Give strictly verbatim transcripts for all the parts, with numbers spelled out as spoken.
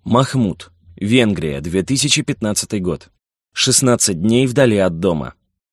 Махмуд. Венгрия, две тысячи пятнадцатый год. шестнадцать дней вдали от дома.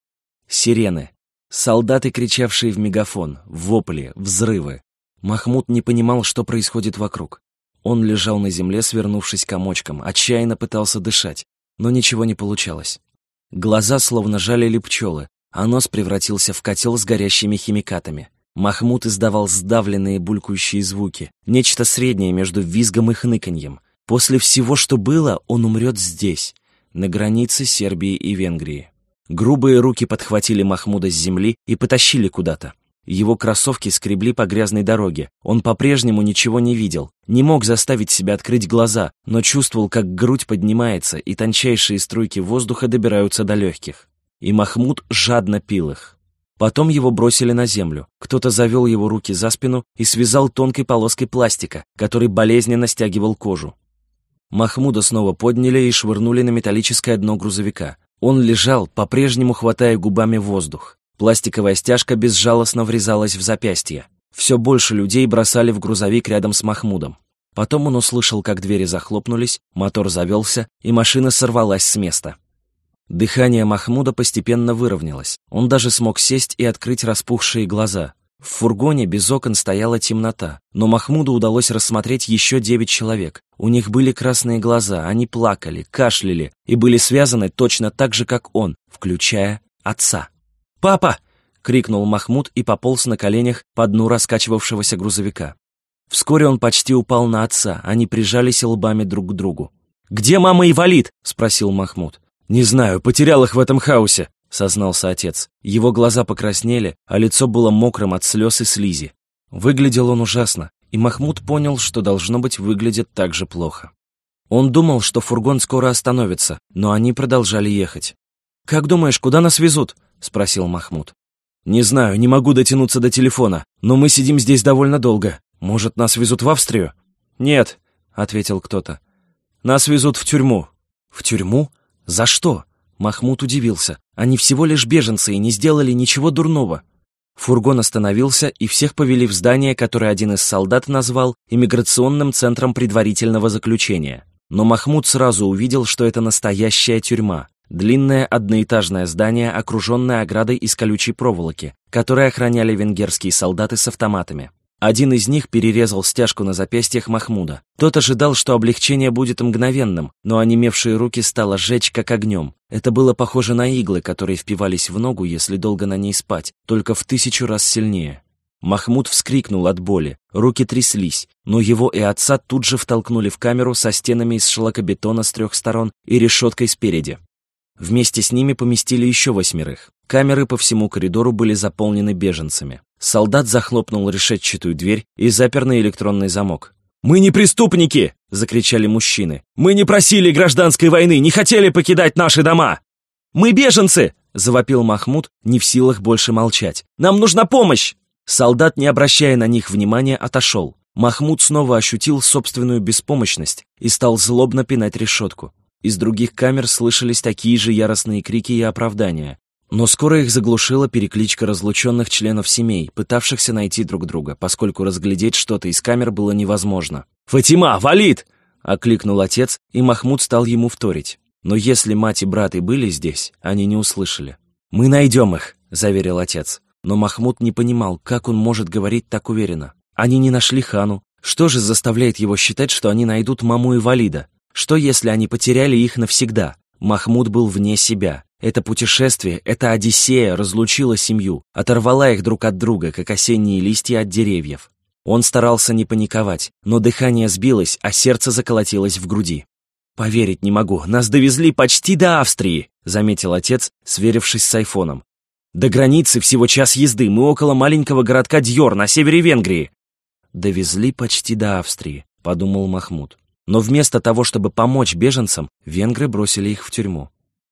Сирены. Солдаты, кричавшие в мегафон, вопли, взрывы. Махмуд не понимал, что происходит вокруг. Он лежал на земле, свернувшись комочком, отчаянно пытался дышать, но ничего не получалось. Глаза словно жалили пчелы, а нос превратился в котел с горящими химикатами. Махмуд издавал сдавленные булькающие звуки, нечто среднее между визгом и хныканьем. После всего, что было, он умрет здесь, на границе Сербии и Венгрии. Грубые руки подхватили Махмуда с земли и потащили куда-то. Его кроссовки скребли по грязной дороге. Он по-прежнему ничего не видел, не мог заставить себя открыть глаза, но чувствовал, как грудь поднимается, и тончайшие струйки воздуха добираются до легких. И Махмуд жадно пил их. Потом его бросили на землю. Кто-то завел его руки за спину и связал тонкой полоской пластика, который болезненно стягивал кожу. Махмуда снова подняли и швырнули на металлическое дно грузовика. Он лежал, по-прежнему хватая губами воздух. Пластиковая стяжка безжалостно врезалась в запястье. Все больше людей бросали в грузовик рядом с Махмудом. Потом он услышал, как двери захлопнулись, мотор завелся, и машина сорвалась с места. Дыхание Махмуда постепенно выровнялось. Он даже смог сесть и открыть распухшие глаза. В фургоне без окон стояла темнота, но Махмуду удалось рассмотреть еще девять человек. У них были красные глаза, они плакали, кашляли и были связаны точно так же, как он, включая отца. «Папа!» — крикнул Махмуд и пополз на коленях по дну раскачивавшегося грузовика. Вскоре он почти упал на отца, они прижались лбами друг к другу. «Где мама и Валид?» — спросил Махмуд. «Не знаю, потерял их в этом хаосе», — сознался отец. Его глаза покраснели, а лицо было мокрым от слез и слизи. Выглядел он ужасно, и Махмуд понял, что, должно быть, выглядит так же плохо. Он думал, что фургон скоро остановится, но они продолжали ехать. «Как думаешь, куда нас везут?» — спросил Махмуд. «Не знаю, не могу дотянуться до телефона, но мы сидим здесь довольно долго. Может, нас везут в Австрию?» «Нет», — ответил кто-то. «Нас везут в тюрьму». «В тюрьму? За что?» Махмуд удивился. Они всего лишь беженцы и не сделали ничего дурного. Фургон остановился, и всех повели в здание, которое один из солдат назвал иммиграционным центром предварительного заключения. Но Махмуд сразу увидел, что это настоящая тюрьма. Длинное одноэтажное здание, окруженное оградой из колючей проволоки, которой охраняли венгерские солдаты с автоматами. Один из них перерезал стяжку на запястьях Махмуда. Тот ожидал, что облегчение будет мгновенным, но онемевшие руки стало жечь как огнем. Это было похоже на иглы, которые впивались в ногу, если долго на ней спать, только в тысячу раз сильнее. Махмуд вскрикнул от боли, руки тряслись, но его и отца тут же втолкнули в камеру со стенами из шлакобетона с трех сторон и решеткой спереди. Вместе с ними поместили еще восьмерых. Камеры по всему коридору были заполнены беженцами. Солдат захлопнул решетчатую дверь и запер на электронный замок. «Мы не преступники!» — закричали мужчины. «Мы не просили гражданской войны, не хотели покидать наши дома!» «Мы беженцы!» — завопил Махмуд, не в силах больше молчать. «Нам нужна помощь!» Солдат, не обращая на них внимания, отошел. Махмуд снова ощутил собственную беспомощность и стал злобно пинать решетку. Из других камер слышались такие же яростные крики и оправдания. Но скоро их заглушила перекличка разлученных членов семей, пытавшихся найти друг друга, поскольку разглядеть что-то из камер было невозможно. «Фатима, Валид!» — окликнул отец, и Махмуд стал ему вторить. Но если мать и брат и были здесь, они не услышали. «Мы найдем их», — заверил отец. Но Махмуд не понимал, как он может говорить так уверенно. Они не нашли Хану. Что же заставляет его считать, что они найдут маму и Валида? Что, если они потеряли их навсегда? Махмуд был вне себя. Это путешествие, эта Одиссея разлучила семью, оторвала их друг от друга, как осенние листья от деревьев. Он старался не паниковать, но дыхание сбилось, а сердце заколотилось в груди. «Поверить не могу, нас довезли почти до Австрии», — заметил отец, сверившись с айфоном. «До границы всего час езды, мы около маленького городка Дьор на севере Венгрии». «Довезли почти до Австрии», — подумал Махмуд. Но вместо того, чтобы помочь беженцам, венгры бросили их в тюрьму.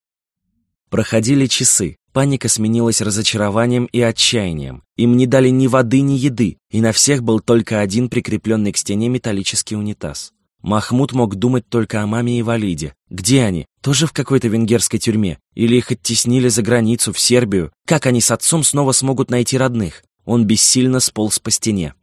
Проходили часы, паника сменилась разочарованием и отчаянием. Им не дали ни воды, ни еды, и на всех был только один прикрепленный к стене металлический унитаз. Махмуд мог думать только о маме и Валиде. Где они? Тоже в какой-то венгерской тюрьме? Или их оттеснили за границу, в Сербию? Как они с отцом снова смогут найти родных? Он бессильно сполз по стене.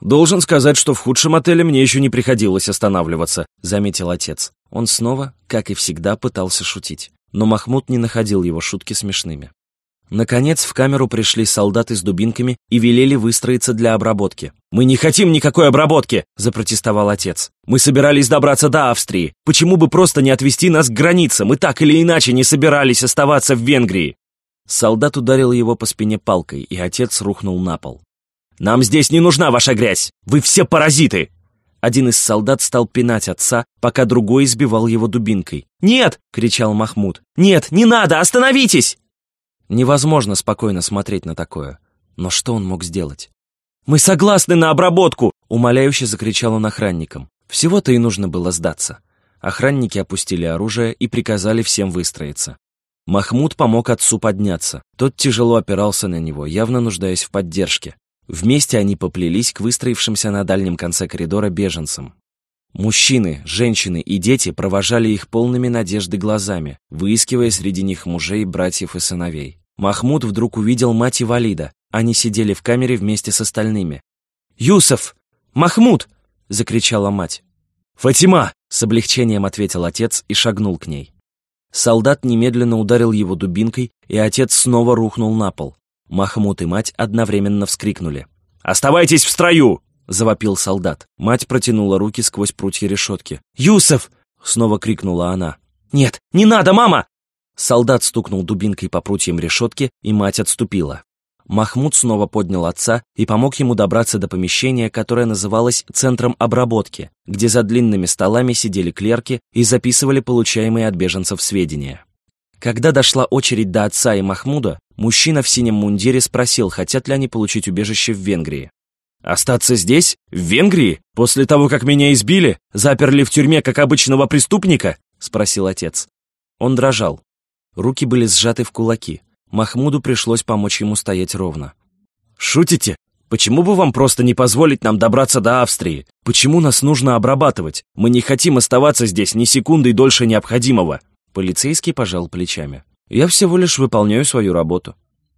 «Должен сказать, что в худшем отеле мне еще не приходилось останавливаться», — заметил отец. Он снова, как и всегда, пытался шутить, но Махмуд не находил его шутки смешными. Наконец в камеру пришли солдаты с дубинками и велели выстроиться для обработки. «Мы не хотим никакой обработки!» — запротестовал отец. «Мы собирались добраться до Австрии. Почему бы просто не отвезти нас к границе? Мы так или иначе не собирались оставаться в Венгрии!» Солдат ударил его по спине палкой, и отец рухнул на пол. «Нам здесь не нужна ваша грязь! Вы все паразиты!» Один из солдат стал пинать отца, пока другой избивал его дубинкой. «Нет!» — кричал Махмуд. «Нет, не надо! Остановитесь!» Невозможно спокойно смотреть на такое. Но что он мог сделать? «Мы согласны на обработку!» — умоляюще закричал он охранникам. Всего-то и нужно было сдаться. Охранники опустили оружие и приказали всем выстроиться. Махмуд помог отцу подняться. Тот тяжело опирался на него, явно нуждаясь в поддержке. Вместе они поплелись к выстроившимся на дальнем конце коридора беженцам. Мужчины, женщины и дети провожали их полными надежды глазами, выискивая среди них мужей, братьев и сыновей. Махмуд вдруг увидел мать и Валида. Они сидели в камере вместе с остальными. «Юсуф! Махмуд!» — закричала мать. «Фатима!» — с облегчением ответил отец и шагнул к ней. Солдат немедленно ударил его дубинкой, и отец снова рухнул на пол. Махмуд и мать одновременно вскрикнули. «Оставайтесь в строю!» — завопил солдат. Мать протянула руки сквозь прутья решетки. «Юсуф!» — снова крикнула она. «Нет, не надо, мама!» Солдат стукнул дубинкой по прутьям решетки, и мать отступила. Махмуд снова поднял отца и помог ему добраться до помещения, которое называлось «Центром обработки», где за длинными столами сидели клерки и записывали получаемые от беженцев сведения. Когда дошла очередь до отца и Махмуда, мужчина в синем мундире спросил, хотят ли они получить убежище в Венгрии. «Остаться здесь? В Венгрии? После того, как меня избили? Заперли в тюрьме, как обычного преступника?» — спросил отец. Он дрожал. Руки были сжаты в кулаки. Махмуду пришлось помочь ему стоять ровно. «Шутите? Почему бы вам просто не позволить нам добраться до Австрии? Почему нас нужно обрабатывать? Мы не хотим оставаться здесь ни секундой дольше необходимого». Полицейский пожал плечами. «Я всего лишь выполняю свою работу».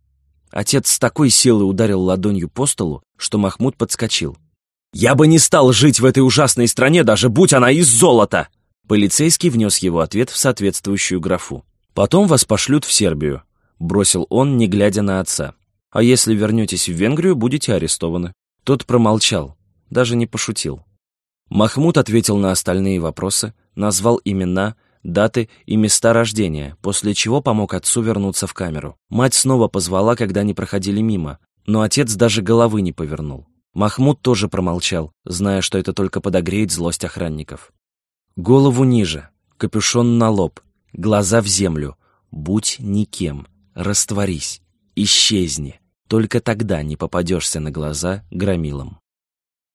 Отец с такой силой ударил ладонью по столу, что Махмуд подскочил. «Я бы не стал жить в этой ужасной стране, даже будь она из золота!» Полицейский внес его ответ в соответствующую графу. «Потом вас пошлют в Сербию», — бросил он, не глядя на отца. «А если вернетесь в Венгрию, будете арестованы». Тот промолчал, даже не пошутил. Махмуд ответил на остальные вопросы, назвал имена, даты и места рождения, после чего помог отцу вернуться в камеру. Мать снова позвала, когда они проходили мимо, но отец даже головы не повернул. Махмуд тоже промолчал, зная, что это только подогреет злость охранников. Голову ниже, капюшон на лоб, глаза в землю. Будь никем, растворись, исчезни. Только тогда не попадешься на глаза громилам.